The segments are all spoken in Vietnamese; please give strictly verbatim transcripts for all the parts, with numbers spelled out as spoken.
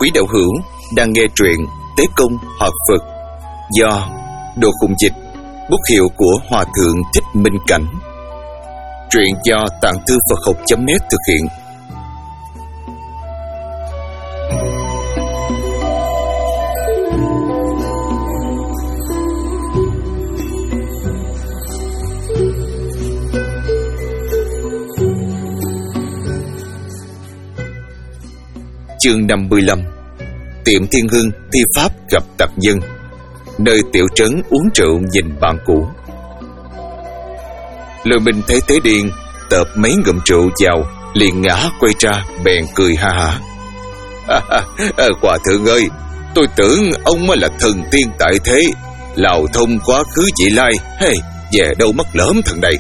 Quý đạo hữu đang nghe truyện Tế Công Hoạt Phật do Đồ Khùng Dịch, bút hiệu của Hòa Thượng Thích Minh Cảnh. Truyện do Tạng Thư Phật Học chấm net thực hiện. Chương năm mươi lăm. Tiệm Thiên Hưng thi pháp gặp tập nhân. Nơi tiểu trấn uống rượu nhìn bạn cũ. Lôi Minh thấy Tế Điên tợp mấy ngụm rượu vào, liền ngã quay ra bèn cười ha hả. À, à, Hòa thượng ơi, tôi tưởng ông mới là thần tiên tại thế, lào thông quá khứ vị lai, hey, về đâu mất lỡm thằng này.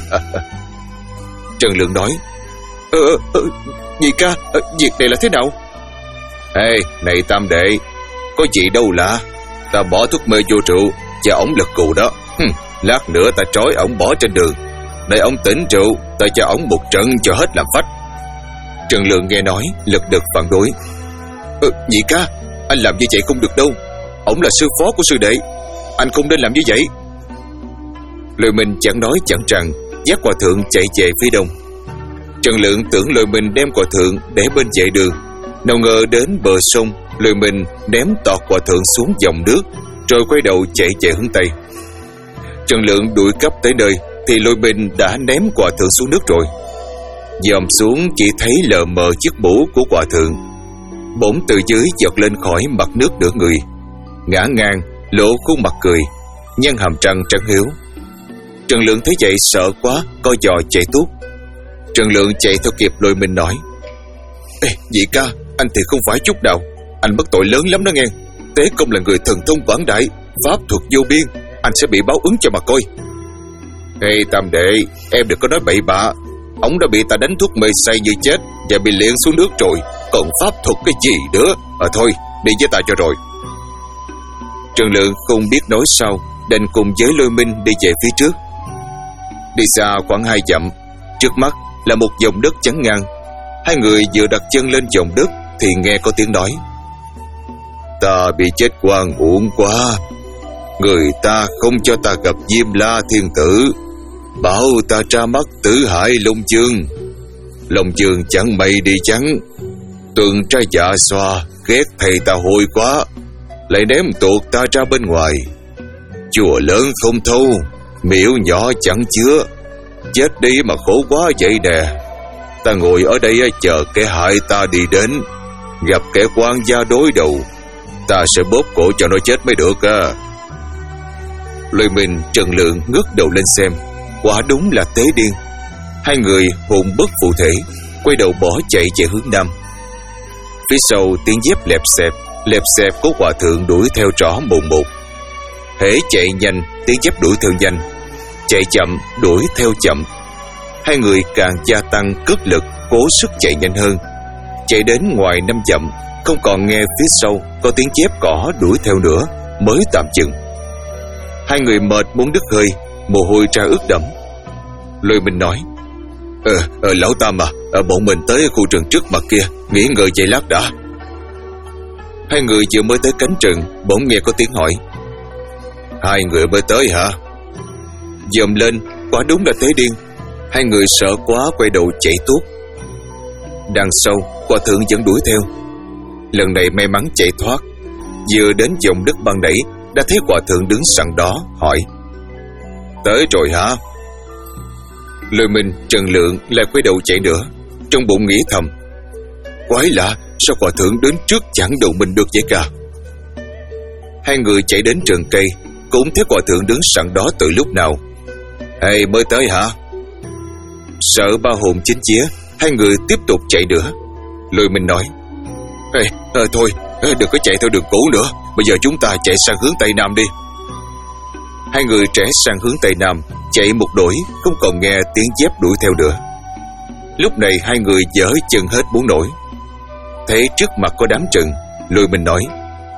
Trần Lượng nói: Ờ, ờ, nhị ca, việc này là thế nào? Ê, này tam đệ, có gì đâu lạ. Ta bỏ thuốc mê vô rượu và ổng lật cù đó. Hừm, lát nữa ta trói ổng bỏ trên đường, để ổng tỉnh rượu, ta cho ổng một trận cho hết làm phách. Trần Lượng nghe nói lật đật phản đối: ừ, nhị ca, anh làm như vậy không được đâu. Ổng là sư phó của sư đệ, anh không nên làm như vậy. Lôi Minh chẳng nói chẳng rằng dắt Hòa Thượng chạy về phía đông. Trần Lượng tưởng Lôi Minh đem Hòa Thượng để bên vệ đường, nào ngờ đến bờ sông, Lôi Minh ném tọt Hòa Thượng xuống dòng nước, rồi quay đầu chạy về hướng tây. Trần Lượng đuổi cấp tới nơi thì Lôi Minh đã ném Hòa Thượng xuống nước rồi. Dòm xuống chỉ thấy lờ mờ chiếc mũ của Hòa Thượng, bỗng từ dưới giọt lên khỏi mặt nước nửa người, ngã ngang lộ khuôn mặt cười, nhăn hàm răng trắng hiếu. Trần Lượng thấy vậy sợ quá, co giò chạy tuốt. Trần Lượng chạy theo kịp Lôi Minh nói: Ê, nhị ca, anh thì không phải chút nào, anh mất tội lớn lắm đó nghe. Tế Công là người thần thông quảng đại, pháp thuật vô biên, anh sẽ bị báo ứng cho mà coi. Ê tam đệ, em đừng có nói bậy bạ. Ông đã bị ta đánh thuốc mê say như chết và bị liệng xuống nước rồi, còn pháp thuật cái gì nữa. À thôi, đi với ta cho rồi. Trần Lượng không biết nói sao, đành cùng với Lôi Minh đi về phía trước. Đi xa khoảng hai dặm, trước mắt là một dòng đất chắn ngang. Hai người vừa đặt chân lên dòng đất thì nghe có tiếng nói: Ta bị chết oan uổng quá. Người ta không cho ta gặp Diêm La Thiên Tử, bảo ta ra mắt Tử Hải Long Vương. Long Vương chẳng mây đi trắng, tuần tra dạ xoa, ghét thầy ta hôi quá, lại ném tuột ta ra bên ngoài. Chùa lớn không thâu, miễu nhỏ chẳng chứa, chết đi mà khổ quá vậy nè. Ta ngồi ở đây chờ kẻ hại ta đi đến, gặp kẻ quan gia đối đầu, ta sẽ bóp cổ cho nó chết mới được à. Lôi Minh, Trần Lượng ngước đầu lên xem, quả đúng là Tế Điên. Hai người hồn bất phụ thể, quay đầu bỏ chạy về hướng nam. Phía sau tiếng dép lẹp xẹp, lẹp xẹp của Hòa Thượng đuổi theo rõ mồn một. Hễ chạy nhanh, tiếng dép đuổi theo nhanh; chạy chậm, đuổi theo chậm. Hai người càng gia tăng cước lực, cố sức chạy nhanh hơn. Chạy đến ngoài năm dặm, không còn nghe phía sau có tiếng dép cỏ đuổi theo nữa, mới tạm dừng. Hai người mệt muốn đứt hơi, mồ hôi ra ướt đẫm. Lôi Minh nói: Ờ, ờ lão Tam à, ở bọn mình tới khu rừng trước mặt kia, nghỉ ngơi vài lát đã. Hai người vừa mới tới cánh rừng, bỗng nghe có tiếng hỏi: Hai người mới tới hả? Dòm lên, quả đúng là Tế Điên. Hai người sợ quá quay đầu chạy tuốt. Đằng sau, Hòa Thượng vẫn đuổi theo. Lần này may mắn chạy thoát. Vừa đến dòng đất ban nãy, đã thấy Hòa Thượng đứng sẵn đó, hỏi: Tới rồi hả? Lôi Minh, Trần Lượng lại quay đầu chạy nữa, trong bụng nghĩ thầm: Quái lạ, sao Hòa Thượng đến trước chẳng đầu mình được vậy cả. Hai người chạy đến rừng cây, cũng thấy Hòa Thượng đứng sẵn đó từ lúc nào. Ê, mới tới hả? Sợ ba hồn chín chía, hai người tiếp tục chạy nữa. Lôi Minh nói: Ê, à, thôi, đừng có chạy theo đường cũ nữa, bây giờ chúng ta chạy sang hướng Tây Nam đi. Hai người trẻ sang hướng Tây Nam, chạy một đuổi, không còn nghe tiếng dép đuổi theo nữa. Lúc này hai người dở chân hết muốn nổi. Thấy trước mặt có đám rừng, Lôi Minh nói: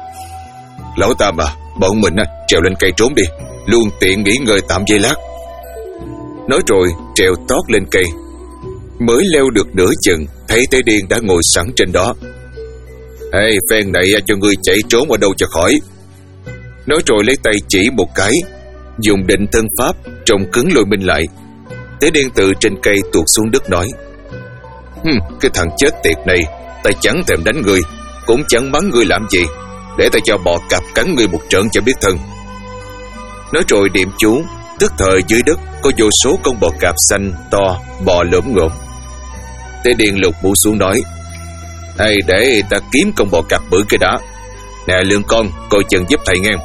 Lão Tam à, bọn mình trèo lên cây trốn đi, luôn tiện nghỉ ngơi tạm giây lát. Nói rồi trèo tót lên cây. Mới leo được nửa chừng, thấy Tế Điên đã ngồi sẵn trên đó. Ê, phen này cho ngươi chạy trốn ở đâu cho khỏi. Nói rồi lấy tay chỉ một cái, dùng định thân pháp trông cứng Lôi Minh lại. Tế Điên từ trên cây tuột xuống đất nói: Hừm, cái thằng chết tiệt này, ta chẳng thèm đánh ngươi, cũng chẳng mắng ngươi làm gì, để ta cho bò cạp cắn ngươi một trận cho biết thân. Nói rồi niệm chú, tức thời dưới đất có vô số con bò cạp xanh to bò lổm ngổm. Tế Điên lục mũ xuống nói: Hay để ta kiếm con bò cạp bự cái đã. Nè Lương con, coi chừng giúp thầy nghe.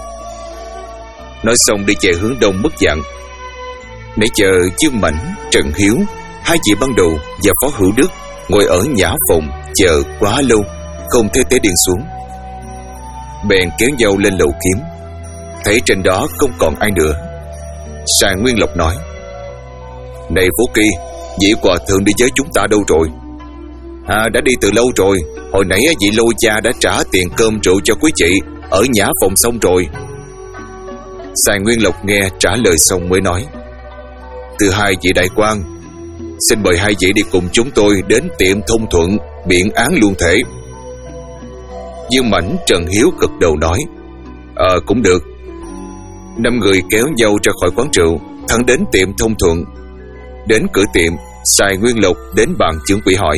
Nói xong đi về hướng đông mất dạng. Nãy giờ Dương Mãnh, Trần Hiếu, hai vị ban đầu và Phó Hữu Đức ngồi ở nhã phòng chờ quá lâu, không thấy Tế Điên xuống. Bèn kéo nhau lên lầu kiếm, thấy trên đó không còn ai nữa. Sài Nguyên Lộc nói: Này Phú Kỳ, vị hòa thượng đi với chúng ta đâu rồi? À, đã đi từ lâu rồi. Hồi nãy vị Lô gia đã trả tiền cơm rượu cho quý chị ở nhã phòng xong rồi. Sài Nguyên Lộc nghe trả lời xong mới nói: Từ hai vị đại quan, xin mời hai vị đi cùng chúng tôi đến tiệm Thông Thuận biện án luôn thể. Dương Mãnh, Trần Hiếu gật đầu nói: Ờ cũng được. Năm người kéo nhau ra khỏi quán rượu, thẳng đến tiệm Thông Thuận. Đến cửa tiệm, Sài Nguyên Lộc đến bàn trưởng quỹ hỏi: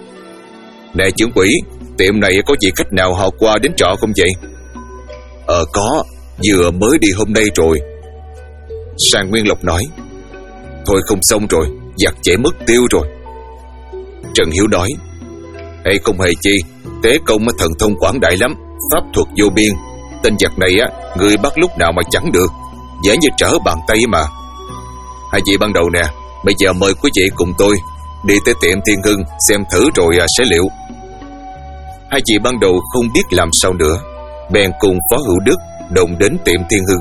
Nè trưởng quỹ, tiệm này có vị khách nào họ qua đến trọ không vậy? Ờ có, vừa mới đi hôm nay rồi. Sài Nguyên Lộc nói: Thôi không xong rồi, giặc chạy mất tiêu rồi. Trần Hiếu nói: Hay không hề chi, Tế Công thần thông quảng đại lắm, pháp thuật vô biên. Tên giặc này á, người bắt lúc nào mà chẳng được, dễ như trở bàn tay mà. Hai vị ban đầu nè, bây giờ mời quý vị cùng tôi đi tới tiệm Thiên Hưng xem thử rồi sẽ liệu. Hai vị ban đầu không biết làm sao nữa, bèn cùng Phó Hữu Đức đồng đến tiệm Thiên Hưng.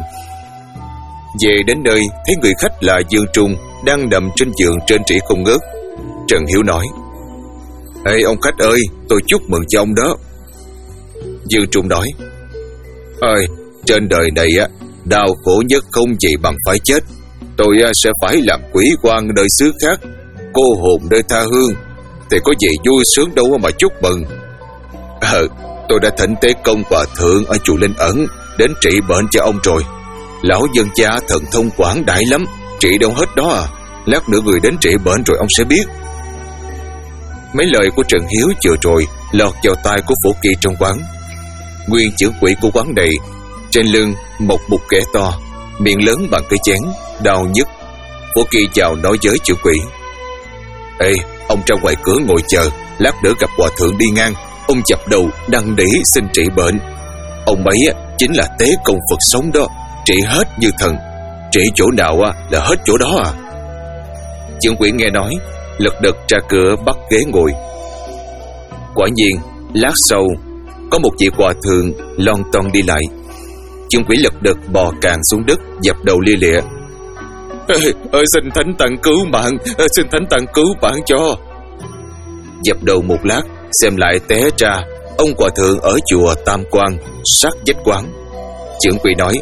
Về đến nơi, thấy người khách là Dương Trung đang nằm trên giường trên trĩ không ngớt. Trần Hiếu nói: Ê ông khách ơi, tôi chúc mừng cho ông đó. Dương Trung nói: Ơi, trên đời này á, đau khổ nhất không gì bằng phải chết. Tôi sẽ phải làm quỷ quan nơi xứ khác, cô hồn nơi tha hương, thì có gì vui sướng đâu mà chúc mừng. Ờ, tôi đã thỉnh Tế Công hòa thượng ở chùa Linh Ẩn đến trị bệnh cho ông rồi. Lão dân cha thần thông quảng đại lắm, trị đâu hết đó à. Lát nữa người đến trị bệnh rồi ông sẽ biết. Mấy lời của Trần Hiếu vừa rồi lọt vào tai của Phổ Kỳ trong quán. Nguyên trưởng quỹ của quán này, trên lưng một bụt kẻ to, miệng lớn bằng cây chén, đau nhức. Phổ Kỳ chào nói với trưởng quỹ: Ê, ông ra ngoài cửa ngồi chờ, lát nữa gặp hòa thượng đi ngang, ông dập đầu đăng đỉ xin trị bệnh. Ông ấy chính là Tế Công Phật sống đó, trị hết như thần, trị chỗ nào là hết chỗ đó à. Trưởng quỹ nghe nói, lật đật ra cửa bắt ghế ngồi. Quả nhiên, lát sau có một vị hòa thượng lon ton đi lại. Trưởng quỹ lật đật bò càng xuống đất, dập đầu lia lịa: Ê, ơi, xin thánh tăng cứu mạng, xin thánh tăng cứu mạng cho. Dập đầu một lát, xem lại té ra ông hòa thượng ở chùa Tam Quan, sát vách quán. Trưởng quỹ nói: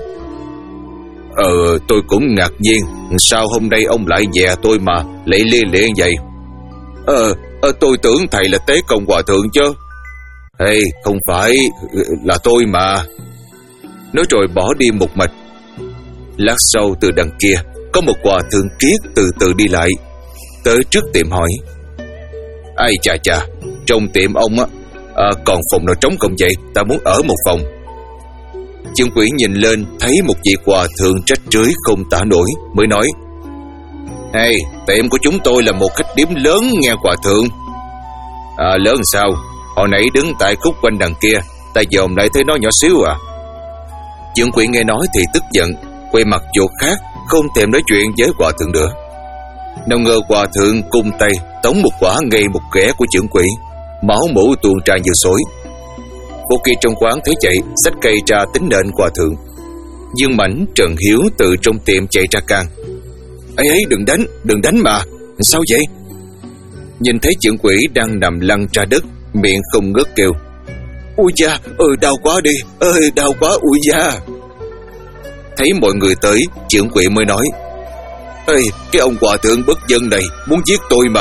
Ờ, tôi cũng ngạc nhiên, sao hôm nay ông lại dè tôi mà lại lia lịa vậy? Ờ, tôi tưởng thầy là Tế Công hòa thượng chứ. Ê, không phải, là tôi mà. Nói rồi bỏ đi một mạch. Lát sau từ đằng kia có một hòa thượng kiết từ từ đi lại, tới trước tiệm hỏi: Ai chà chà, trong tiệm ông á, à, còn phòng nào trống không vậy? Ta muốn ở một phòng. Trưởng quỹ nhìn lên thấy một vị hòa thượng trách rưới không tả nổi, mới nói: Hey, tiệm của chúng tôi là một khách điếm lớn nghe hòa thượng. À, lớn sao? Hồi nãy đứng tại khúc quanh đằng kia, ta dòm lại thấy nó nhỏ xíu à. Trưởng quỹ nghe nói thì tức giận, quay mặt chỗ khác, không thèm nói chuyện với hòa thượng nữa. Nào ngờ hòa thượng cung tay tống một quả ngay một ghẻ của trưởng quỹ, máu mũ tuôn tràn như xối. Vô Kỳ trong quán thấy chạy, xách cây ra tính nện hòa thượng. Dương Mãnh, Trần Hiếu từ trong tiệm chạy ra can: Ấy ấy, đừng đánh, đừng đánh mà. Sao vậy? Nhìn thấy trưởng quỹ đang nằm lăn ra đất, miệng không ngớt kêu: Ui da, ơi đau quá đi, ơi đau quá, ui da. Thấy mọi người tới, trưởng quỹ mới nói: Ê, cái ông hòa thượng bất dân này muốn giết tôi mà,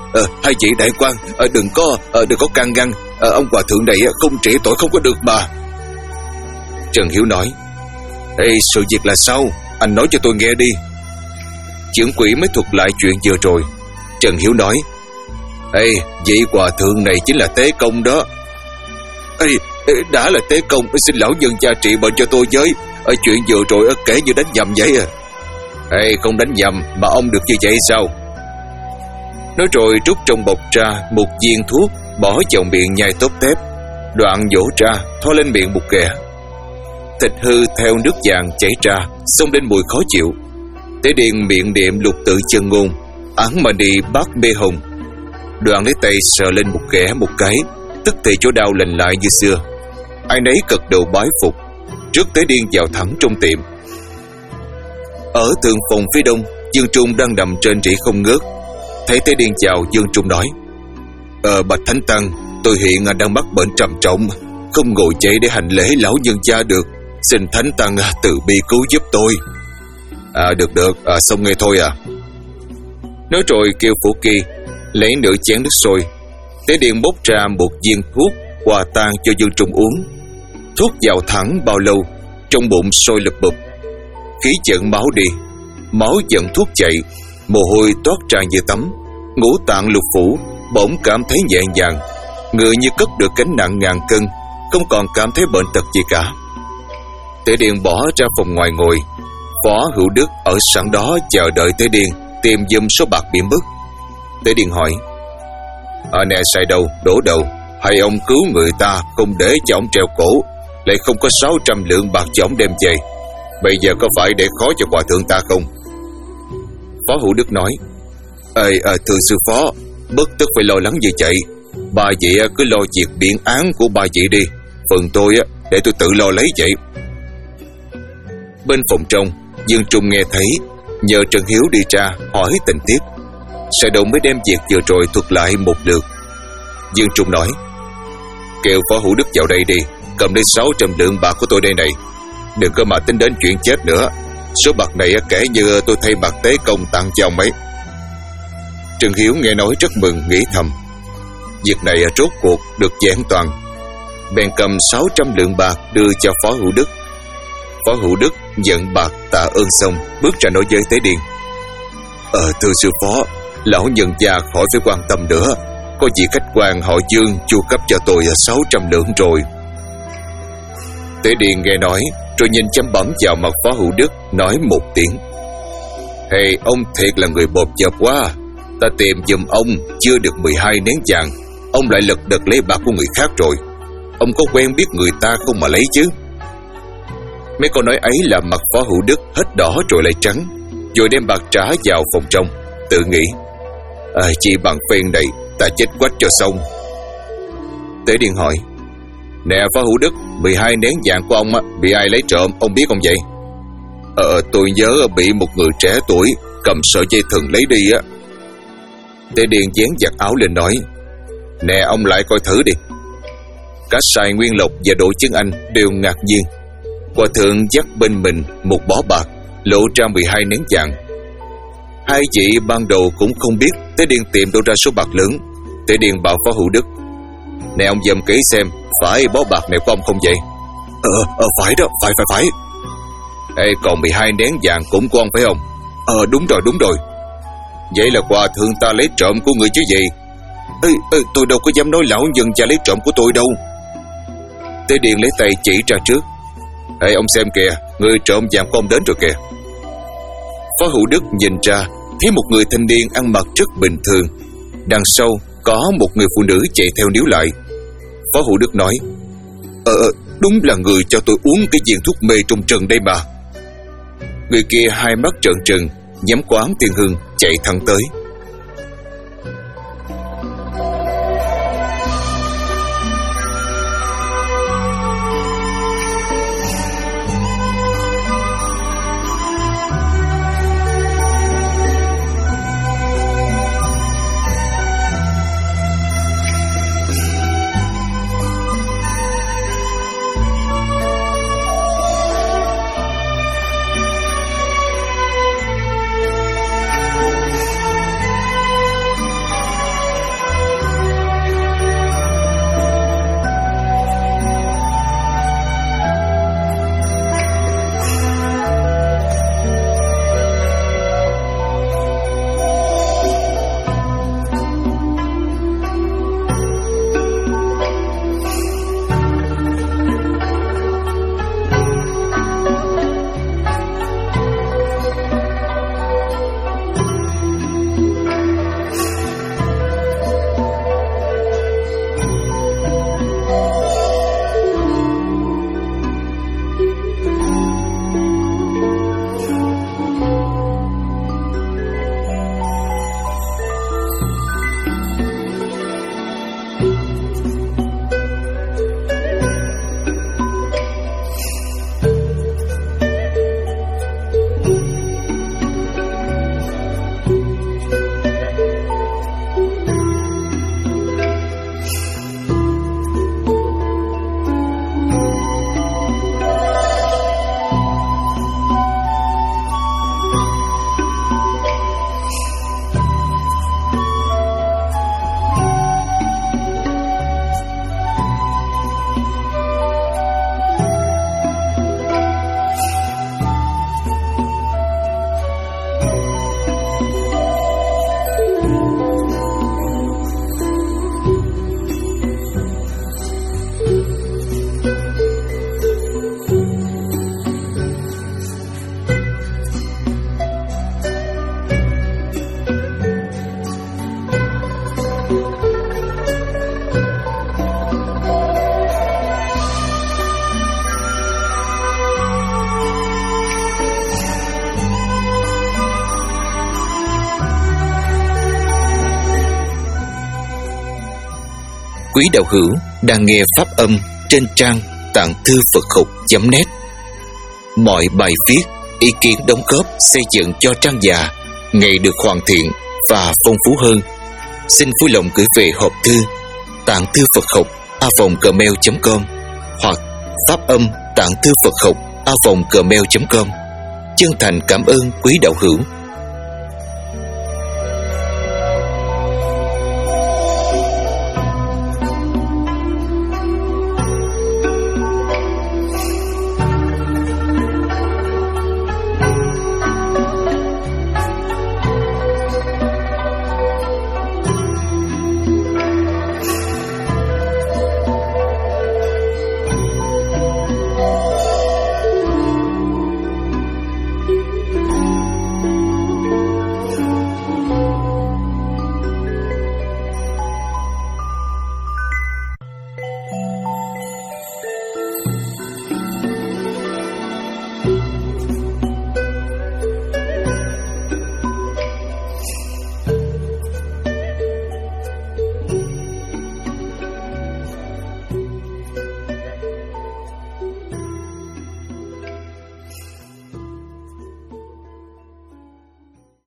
à, Hai vị đại quan, à, đừng có à, đừng có can ngăn, à, ông hòa thượng này không trị tội không có được mà. Trần Hiếu nói: Ê, sự việc là sao? Anh nói cho tôi nghe đi. Trưởng quỹ mới thuật lại chuyện vừa rồi. Trần Hiếu nói: Ê, vị hòa thượng này chính là Tế Công đó. Ê, đã là Tế Công, xin lão nhân gia trị bệnh cho tôi với. Ở chuyện vừa rồi kể như đánh nhầm vậy à. Ê, không đánh nhầm mà ông được như vậy sao? Nói rồi rút trong bọc ra một viên thuốc, bỏ vào miệng nhai tóp tép, đoạn vỗ ra thoa lên miệng một ghẻ. Thịt hư theo nước vàng chảy ra, xông lên mùi khó chịu. Tế Điền miệng niệm lục tự chân ngôn, ấn mà đi bát mê hồng. Đoạn lấy tay sờ lên một ghẻ một cái, tức thì chỗ đau lành lại như xưa. Ai nấy gật đầu bái phục. Trước Tế Điền vào thẳng trong tiệm. Ở thượng phòng phía đông, Dương Trung đang nằm trên rỉ không ngớt. Thấy Tế Điền chào, Dương Trung nói: Ờ bạch Thánh Tăng, tôi hiện đang mắc bệnh trầm trọng, không ngồi dậy để hành lễ lão nhân gia được. Xin Thánh Tăng từ bi cứu giúp tôi. À được được, à, xong nghe thôi à. Nói rồi kêu Phổ Kỳ lấy nửa chén nước sôi. Tế Điền bốc ra một viên thuốc hòa tan cho Dương Trung uống. Thuốc vào thẳng bao lâu, trong bụng sôi lụp bụp, khí dẫn máu đi, máu dẫn thuốc chạy, mồ hôi toát ra như tắm. Ngũ tạng lục phủ bỗng cảm thấy nhẹ nhàng, người như cất được gánh nặng ngàn cân, không còn cảm thấy bệnh tật gì cả. Tế Điền bỏ ra phòng ngoài ngồi. Phó Hữu Đức ở sẵn đó chờ đợi Tế Điền tìm giùm số bạc bị mất. Tế Điền hỏi: À nè, sai đâu, đổ đầu, hay ông cứu người ta không để cho ông treo cổ, lại không có sáu trăm lượng bạc cho ông đem về. Bây giờ có phải để khó cho hòa thượng ta không? Phó Hữu Đức nói: Ê, à, thưa sư phó, bất tức phải lo lắng như vậy. Ba vị cứ lo việc biện án của ba vị đi, phần tôi để tôi tự lo lấy vậy. Bên phòng trong, Dương Trung nghe thấy, nhờ Trần Hiếu đi ra hỏi tình tiết. Sau đó mới đem việc vừa rồi thuật lại một lượt. Dương Trung nói: Kêu Phó Hữu Đức vào đây đi, cầm lấy sáu trăm lượng bạc của tôi đây này. Đừng có mà tính đến chuyện chết nữa. Số bạc này kể như tôi thay bạc Tế Công tặng cho ông ấy. Trần Hiếu nghe nói rất mừng, nghĩ thầm: Việc này rốt cuộc được giảng toàn. Bèn cầm sáu trăm lượng bạc đưa cho Phó Hữu Đức. Phó Hữu Đức nhận bạc tạ ơn xong, bước ra nói với Tế Điền: Ờ thưa sư phó, lão nhân gia khỏi phải quan tâm nữa. Có vị khách quan họ Dương chu cấp cho tôi sáu trăm lượng rồi. Tế Điền nghe nói, rồi nhìn chăm bẩm vào mặt Phó Hữu Đức, nói một tiếng: Hey, ông thiệt là người bộp dập quá. Ta tìm giùm ông chưa được mười hai nén vàng, ông lại lật đật lấy bạc của người khác rồi. Ông có quen biết người ta không mà lấy chứ? Mấy câu nói ấy làm mặt Phó Hữu Đức hết đỏ rồi lại trắng, rồi đem bạc trả vào phòng trong, tự nghĩ: À, chỉ bằng phen này ta chết quách cho xong. Tế Điền hỏi: Nè Phó Hữu Đức, mười hai nén vàng của ông á, bị ai lấy trộm, ông biết không vậy? Ờ tôi nhớ bị một người trẻ tuổi cầm sợi dây thừng lấy đi á. Tế Điền dán giặt áo lên nói: Nè ông lại coi thử đi. Cả Sài Nguyên Lộc và Đỗ Chứng Anh đều ngạc nhiên. Hòa thượng dắt bên mình một bó bạc, lộ ra mười hai nén vàng. Hai vị ban đầu cũng không biết Tế Điền tìm đâu ra số bạc lớn. Tế Điền bảo Phó Hữu Đức: Nè ông dòm kỹ xem, phải bó bạc này của ông không vậy? Ờ, ờ phải đó, phải phải phải. Ê, còn mười hai nén vàng cũng của ông phải không? Ờ đúng rồi, đúng rồi. Vậy là hòa thượng ta lấy trộm của người chứ gì? Ê, ê, tôi đâu có dám nói lão nhân gia lấy trộm của tôi đâu. Tế Điền lấy tay chỉ ra trước: Ê ông xem kìa, người trộm vàng của ông đến rồi kìa. Phó Hữu Đức nhìn ra, thấy một người thanh niên ăn mặc rất bình thường. Đằng sau có một người phụ nữ chạy theo níu lại. Phó Hữu Đức nói: Ờ đúng là người cho tôi uống cái viên thuốc mê trong trần đây mà. Người kia hai mắt trợn trừng, nhắm quán Tiên Hưng chạy thẳng tới. Quý đạo hữu đang nghe pháp âm trên trang tạng thư Phật học chấm net. Mọi bài viết, ý kiến đóng góp xây dựng cho trang già ngày được hoàn thiện và phong phú hơn. Xin vui lòng gửi về hộp thư tạng thư Phật học a vòng gmail chấm com hoặc pháp âm tạng thư Phật học a vòng gmail chấm com. Chân thành cảm ơn quý đạo hữu.